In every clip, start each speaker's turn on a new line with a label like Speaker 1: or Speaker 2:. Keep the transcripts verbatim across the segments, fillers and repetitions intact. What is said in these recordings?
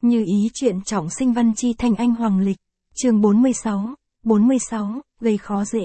Speaker 1: Như ý chuyện trọng sinh văn chi thanh anh hoàng lịch. Chương bốn mươi sáu, bốn mươi sáu, gây khó dễ.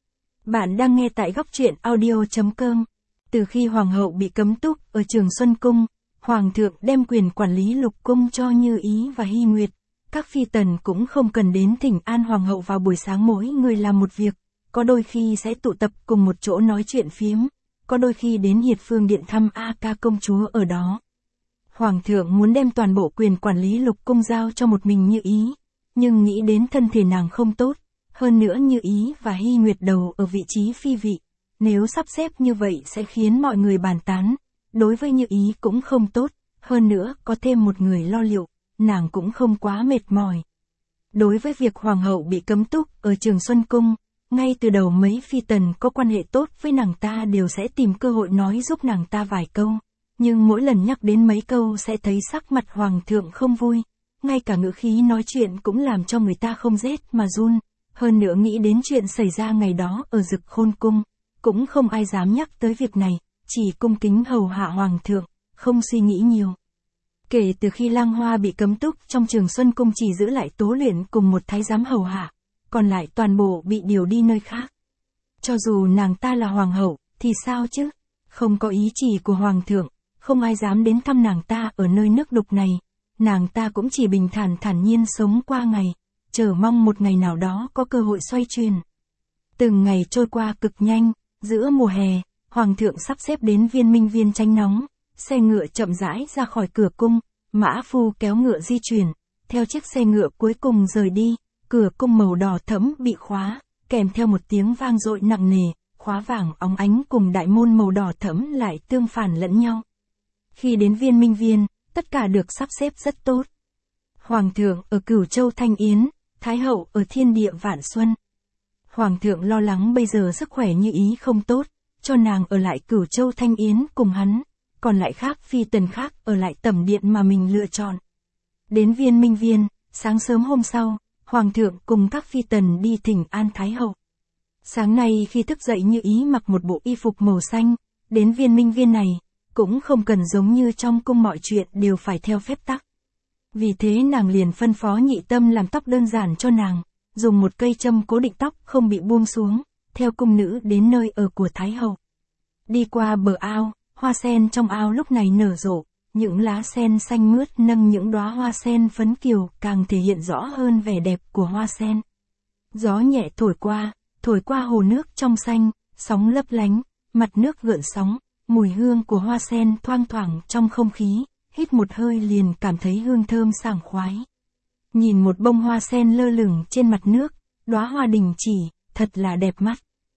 Speaker 1: Bạn đang nghe tại góc truyện audio.com. Từ khi hoàng hậu bị cấm túc ở Trường Xuân Cung, hoàng thượng đem quyền quản lý lục cung cho Như Ý và Hy Nguyệt. Các phi tần cũng không cần đến thỉnh an hoàng hậu vào buổi sáng, mỗi người làm một việc, có đôi khi sẽ tụ tập cùng một chỗ nói chuyện phiếm, có đôi khi đến Hiệt Phương điện thăm A Ca công chúa ở đó. Hoàng thượng muốn đem toàn bộ quyền quản lý lục cung giao cho một mình Như Ý, nhưng nghĩ đến thân thể nàng không tốt, hơn nữa Như Ý và Hy Nguyệt đầu ở vị trí phi vị, nếu sắp xếp như vậy sẽ khiến mọi người bàn tán, đối với Như Ý cũng không tốt, hơn nữa có thêm một người lo liệu, nàng cũng không quá mệt mỏi. Đối với việc hoàng hậu bị cấm túc ở Trường Xuân Cung, ngay từ đầu mấy phi tần có quan hệ tốt với nàng ta đều sẽ tìm cơ hội nói giúp nàng ta vài câu. Nhưng mỗi lần nhắc đến mấy câu sẽ thấy sắc mặt hoàng thượng không vui, ngay cả ngữ khí nói chuyện cũng làm cho người ta không rét mà run, hơn nữa nghĩ đến chuyện xảy ra ngày đó ở Dực Khôn Cung, cũng không ai dám nhắc tới việc này, chỉ cung kính hầu hạ hoàng thượng, không suy nghĩ nhiều. Kể từ khi Lang Hoa bị cấm túc trong Trường Xuân Cung, chỉ giữ lại Tố Luyện cùng một thái giám hầu hạ, còn lại toàn bộ bị điều đi nơi khác. Cho dù nàng ta là hoàng hậu, thì sao chứ? Không có ý chỉ của hoàng thượng, không ai dám đến thăm nàng ta ở nơi nước đục này, nàng ta cũng chỉ bình thản thản nhiên sống qua ngày, chờ mong một ngày nào đó có cơ hội xoay chuyển. Từng ngày trôi qua cực nhanh, giữa mùa hè, hoàng thượng sắp xếp đến Viên Minh Viên tránh nóng, xe ngựa chậm rãi ra khỏi cửa cung, mã phu kéo ngựa di chuyển, theo chiếc xe ngựa cuối cùng rời đi, cửa cung màu đỏ thẫm bị khóa, kèm theo một tiếng vang dội nặng nề, khóa vàng óng ánh cùng đại môn màu đỏ thẫm lại tương phản lẫn nhau. Khi đến Viên Minh Viên, tất cả được sắp xếp rất tốt. Hoàng thượng ở Cửu Châu Thanh Yến, Thái hậu ở Thiên Địa Vạn Xuân. Hoàng thượng lo lắng bây giờ sức khỏe Như Ý không tốt, cho nàng ở lại Cửu Châu Thanh Yến cùng hắn, còn lại khác phi tần khác ở lại tẩm điện mà mình lựa chọn. Đến Viên Minh Viên, sáng sớm hôm sau, hoàng thượng cùng các phi tần đi thỉnh an Thái hậu. Sáng nay khi thức dậy Như Ý mặc một bộ y phục màu xanh, đến Viên Minh Viên này, cũng không cần giống như trong cung mọi chuyện đều phải theo phép tắc. Vì thế nàng liền phân phó Nhị Tâm làm tóc đơn giản cho nàng, dùng một cây châm cố định tóc không bị buông xuống, theo cung nữ đến nơi ở của Thái hậu. Đi qua bờ ao, hoa sen trong ao lúc này nở rộ, những lá sen xanh mướt nâng những đóa hoa sen phấn kiều càng thể hiện rõ hơn vẻ đẹp của hoa sen. Gió nhẹ thổi qua, thổi qua hồ nước trong xanh, sóng lấp lánh, mặt nước gợn sóng. Mùi hương của hoa sen thoang thoảng trong không khí, hít một hơi liền cảm thấy hương thơm sảng khoái. Nhìn một bông hoa sen lơ lửng trên mặt nước, đóa hoa đình chỉ, thật là đẹp mắt.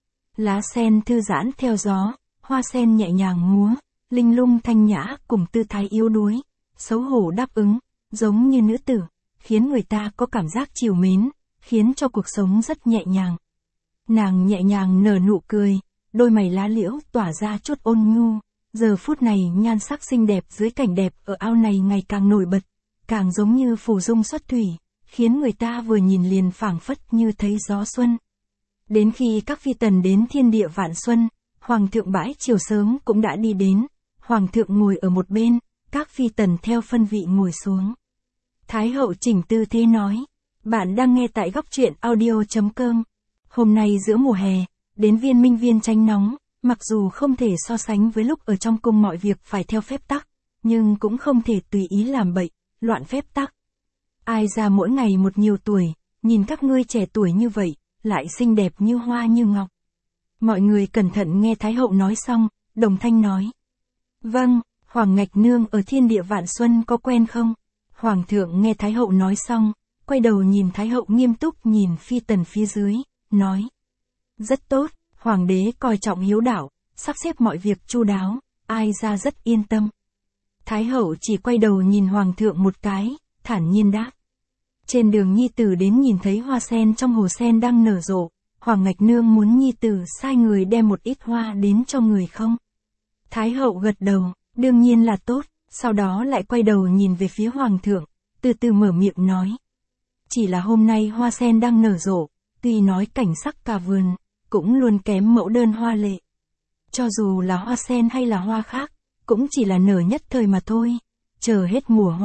Speaker 1: Lá sen thư giãn theo gió, hoa sen nhẹ nhàng múa, linh lung thanh nhã cùng tư thái yếu đuối, xấu hổ đáp ứng, giống như nữ tử, khiến người ta có cảm giác trìu mến, khiến cho cuộc sống rất nhẹ nhàng. Nàng nhẹ nhàng nở nụ cười. Đôi mày lá liễu tỏa ra chút ôn nhu, giờ phút này nhan sắc xinh đẹp dưới cảnh đẹp ở ao này ngày càng nổi bật, càng giống như phù dung xuất thủy, khiến người ta vừa nhìn liền phảng phất như thấy gió xuân. Đến khi các phi tần đến Thiên Địa Vạn Xuân, hoàng thượng bãi chiều sớm cũng đã đi đến, hoàng thượng ngồi ở một bên, các phi tần theo phân vị ngồi xuống. Thái hậu chỉnh tư thế nói, bạn đang nghe tại góc truyện audio.com. Hôm nay giữa mùa hè, đến Viên Minh Viên tránh nóng, mặc dù không thể so sánh với lúc ở trong cung mọi việc phải theo phép tắc, nhưng cũng không thể tùy ý làm bậy, loạn phép tắc. Ai ra mỗi ngày một nhiều tuổi, nhìn các ngươi trẻ tuổi như vậy, lại xinh đẹp như hoa như ngọc. Mọi người cẩn thận nghe Thái hậu nói xong, đồng thanh nói. Vâng, Hoàng Ngạch Nương ở Thiên Địa Vạn Xuân có quen không? Hoàng thượng nghe Thái hậu nói xong, quay đầu nhìn Thái hậu nghiêm túc nhìn phi tần phía dưới, nói. Rất tốt, hoàng đế coi trọng hiếu đạo, sắp xếp mọi việc chu đáo, ai ra rất yên tâm. Thái hậu chỉ quay đầu nhìn hoàng thượng một cái, thản nhiên đáp. Trên đường nhi tử đến nhìn thấy hoa sen trong hồ sen đang nở rộ, Hoàng Ngạch Nương muốn nhi tử sai người đem một ít hoa đến cho người không? Thái hậu gật đầu, đương nhiên là tốt, sau đó lại quay đầu nhìn về phía hoàng thượng, từ từ mở miệng nói. Chỉ là hôm nay hoa sen đang nở rộ, tuy nói cảnh sắc cả vườn, cũng luôn kém mẫu đơn hoa lệ. Cho dù là hoa sen hay là hoa khác, cũng chỉ là nở nhất thời mà thôi, chờ hết mùa hoa,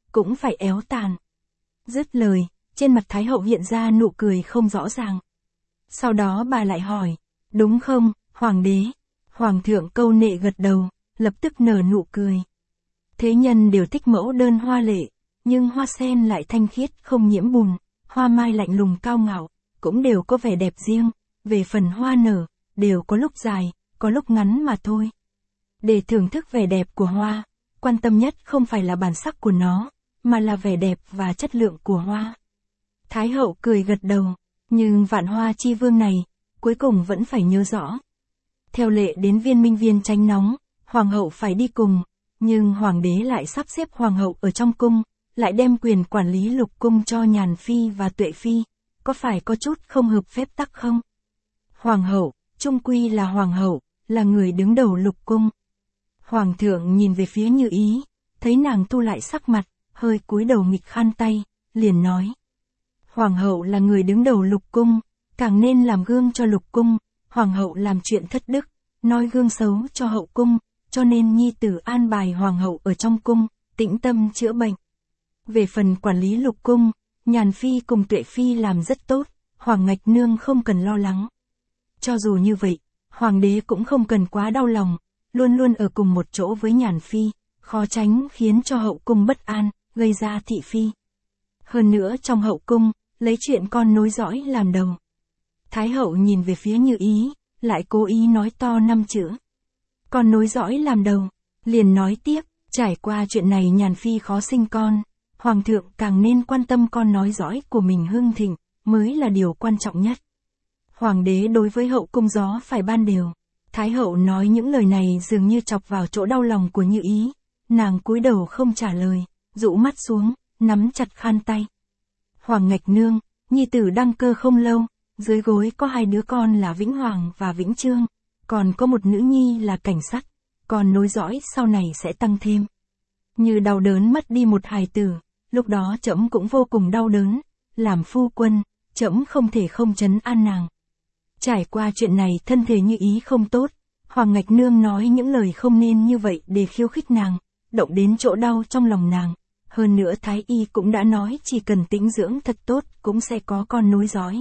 Speaker 1: cũng phải éo tàn. Dứt lời, trên mặt Thái hậu hiện ra nụ cười không rõ ràng. Sau đó bà lại hỏi, đúng không, hoàng đế? Hoàng thượng câu nệ gật đầu, lập tức nở nụ cười. Thế nhân đều thích mẫu đơn hoa lệ, nhưng hoa sen lại thanh khiết không nhiễm bùn, hoa mai lạnh lùng cao ngạo, cũng đều có vẻ đẹp riêng, về phần hoa nở, đều có lúc dài, có lúc ngắn mà thôi. Để thưởng thức vẻ đẹp của hoa, quan tâm nhất không phải là bản sắc của nó, mà là vẻ đẹp và chất lượng của hoa. Thái hậu cười gật đầu, nhưng vạn hoa chi vương này, cuối cùng vẫn phải nhớ rõ. Theo lệ đến viên minh viên tránh nóng, hoàng hậu phải đi cùng, nhưng hoàng đế lại sắp xếp hoàng hậu ở trong cung, lại đem quyền quản lý lục cung cho Nhàn Phi và Tuệ Phi, có phải có chút không hợp phép tắc không? Hoàng hậu, chung quy là hoàng hậu, là người đứng đầu lục cung. Hoàng thượng nhìn về phía Như Ý, thấy nàng thu lại sắc mặt, hơi cúi đầu nghịch khăn tay, liền nói. Hoàng hậu là người đứng đầu lục cung, càng nên làm gương cho lục cung, hoàng hậu làm chuyện thất đức, nói gương xấu cho hậu cung, cho nên nhi tử an bài hoàng hậu ở trong cung, tĩnh tâm chữa bệnh. Về phần quản lý lục cung, Nhàn Phi cùng Tuệ Phi làm rất tốt, Hoàng Ngạch Nương không cần lo lắng. Cho dù như vậy, hoàng đế cũng không cần quá đau lòng, luôn luôn ở cùng một chỗ với Nhàn Phi, khó tránh khiến cho hậu cung bất an, gây ra thị phi. Hơn nữa trong hậu cung, lấy chuyện con nối dõi làm đầu. Thái hậu nhìn về phía Như Ý, lại cố ý nói to năm chữ. Con nối dõi làm đầu, liền nói tiếp, trải qua chuyện này Nhàn Phi khó sinh con, hoàng thượng càng nên quan tâm con nối dõi của mình hưng thịnh, mới là điều quan trọng nhất. Hoàng đế đối với hậu cung gió phải ban đều. Thái hậu nói những lời này dường như chọc vào chỗ đau lòng của Như Ý, nàng cúi đầu không trả lời, rũ mắt xuống, nắm chặt khăn tay. Hoàng Ngạch Nương, nhi tử đăng cơ không lâu, dưới gối có hai đứa con là Vĩnh Hoàng và Vĩnh Trương, còn có một nữ nhi là Cảnh Sắt, còn nối dõi sau này sẽ tăng thêm. Như đau đớn mất đi một hài tử, lúc đó trẫm cũng vô cùng đau đớn, làm phu quân, trẫm không thể không trấn an nàng. Trải qua chuyện này thân thể Như Ý không tốt, Hoàng Ngạch Nương nói những lời không nên như vậy để khiêu khích nàng, động đến chỗ đau trong lòng nàng. Hơn nữa Thái Y cũng đã nói chỉ cần tĩnh dưỡng thật tốt cũng sẽ có con nối dõi.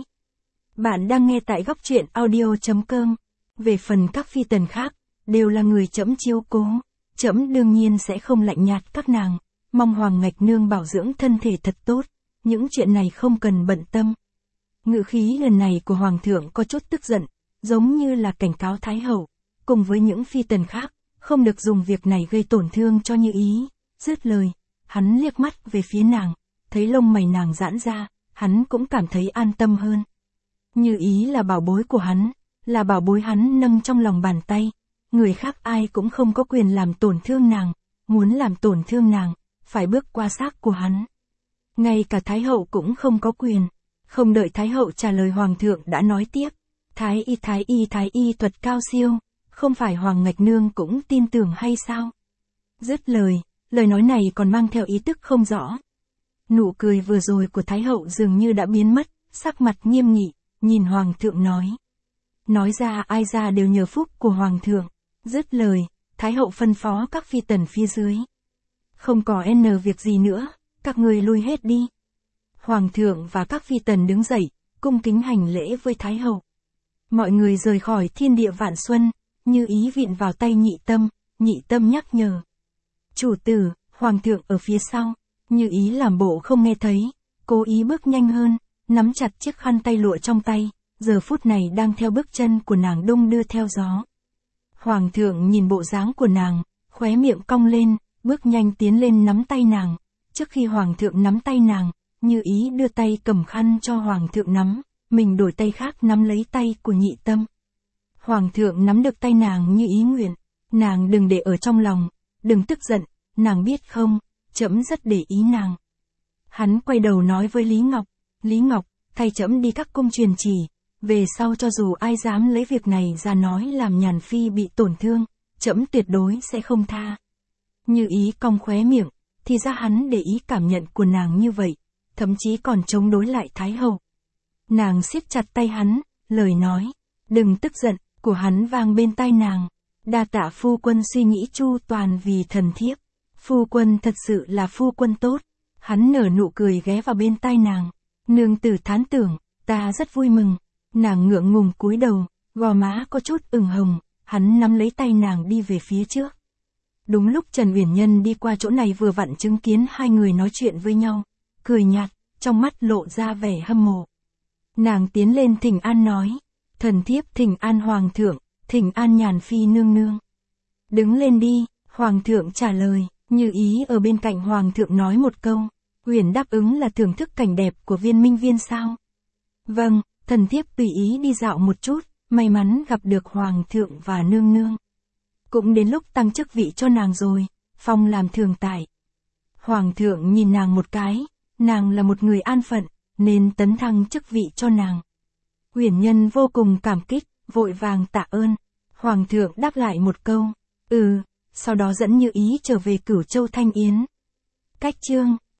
Speaker 1: Bạn đang nghe tại góc truyện audio chấm com. Về phần các phi tần khác, đều là người trẫm chiếu cố, trẫm đương nhiên sẽ không lạnh nhạt các nàng, mong Hoàng Ngạch Nương bảo dưỡng thân thể thật tốt, những chuyện này không cần bận tâm. Ngữ khí lần này của Hoàng thượng có chút tức giận, giống như là cảnh cáo Thái hậu, cùng với những phi tần khác, không được dùng việc này gây tổn thương cho Như Ý. Dứt lời, hắn liếc mắt về phía nàng, thấy lông mày nàng giãn ra, hắn cũng cảm thấy an tâm hơn. Như Ý là bảo bối của hắn, là bảo bối hắn nâng trong lòng bàn tay, người khác ai cũng không có quyền làm tổn thương nàng, muốn làm tổn thương nàng, phải bước qua xác của hắn. Ngay cả Thái hậu cũng không có quyền. Không đợi Thái hậu trả lời Hoàng thượng đã nói tiếp, Thái y Thái y Thái y thuật cao siêu, không phải Hoàng Ngạch Nương cũng tin tưởng hay sao? Dứt lời, lời nói này còn mang theo ý tức không rõ. Nụ cười vừa rồi của Thái hậu dường như đã biến mất, sắc mặt nghiêm nghị, nhìn Hoàng thượng nói. Nói ra ai ra đều nhờ phúc của Hoàng thượng. Dứt lời, Thái hậu phân phó các phi tần phía dưới. Không có n việc gì nữa, các người lui hết đi. Hoàng thượng và các phi tần đứng dậy, cung kính hành lễ với Thái hậu. Mọi người rời khỏi thiên địa vạn xuân, Như Ý vịn vào tay Nhị Tâm, Nhị Tâm nhắc nhở. Chủ tử, Hoàng thượng ở phía sau, Như Ý làm bộ không nghe thấy, cố ý bước nhanh hơn, nắm chặt chiếc khăn tay lụa trong tay, giờ phút này đang theo bước chân của nàng đung đưa theo gió. Hoàng thượng nhìn bộ dáng của nàng, khóe miệng cong lên, bước nhanh tiến lên nắm tay nàng. Trước khi Hoàng thượng nắm tay nàng, Như Ý đưa tay cầm khăn cho Hoàng thượng nắm, mình đổi tay khác nắm lấy tay của Nhị Tâm. Hoàng thượng nắm được tay nàng như ý nguyện, nàng đừng để ở trong lòng, đừng tức giận, nàng biết không, trẫm rất để ý nàng. Hắn quay đầu nói với Lý Ngọc, Lý Ngọc, thay trẫm đi các cung truyền chỉ, về sau cho dù ai dám lấy việc này ra nói làm Nhàn Phi bị tổn thương, trẫm tuyệt đối sẽ không tha. Như Ý cong khóe miệng, thì ra hắn để ý cảm nhận của nàng như vậy, thậm chí còn chống đối lại Thái hậu. Nàng siết chặt tay hắn, lời nói, đừng tức giận, của hắn vang bên tai nàng. Đa tạ phu quân suy nghĩ chu toàn vì thần thiếp. Phu quân thật sự là phu quân tốt, Hắn nở nụ cười ghé vào bên tai nàng. Nương tử thán tưởng, ta rất vui mừng. Nàng ngượng ngùng cúi đầu, gò má có chút ửng hồng, hắn nắm lấy tay nàng đi về phía trước. Đúng lúc Trần Uyển Nhân đi qua chỗ này vừa vặn chứng kiến hai người nói chuyện với nhau, cười nhạt, trong mắt lộ ra vẻ hâm mộ. Nàng tiến lên thỉnh an nói, thần thiếp thỉnh an hoàng thượng, thỉnh an Nhàn phi nương nương. Đứng lên đi, hoàng thượng trả lời, Như Ý ở bên cạnh hoàng thượng nói một câu, Uyển đáp ứng là thưởng thức cảnh đẹp của Viên Minh Viên sao? Vâng, thần thiếp tùy ý đi dạo một chút, may mắn gặp được hoàng thượng và nương nương. Cũng đến lúc tăng chức vị cho nàng rồi, phong làm thường tại. Hoàng thượng nhìn nàng một cái, nàng là một người an phận, nên tấn thăng chức vị cho nàng. Uyển Nhân vô cùng cảm kích, vội vàng tạ ơn. Hoàng thượng đáp lại một câu, ừ, sau đó dẫn Như Ý trở về Cửu Châu Thanh Yến. Cách chương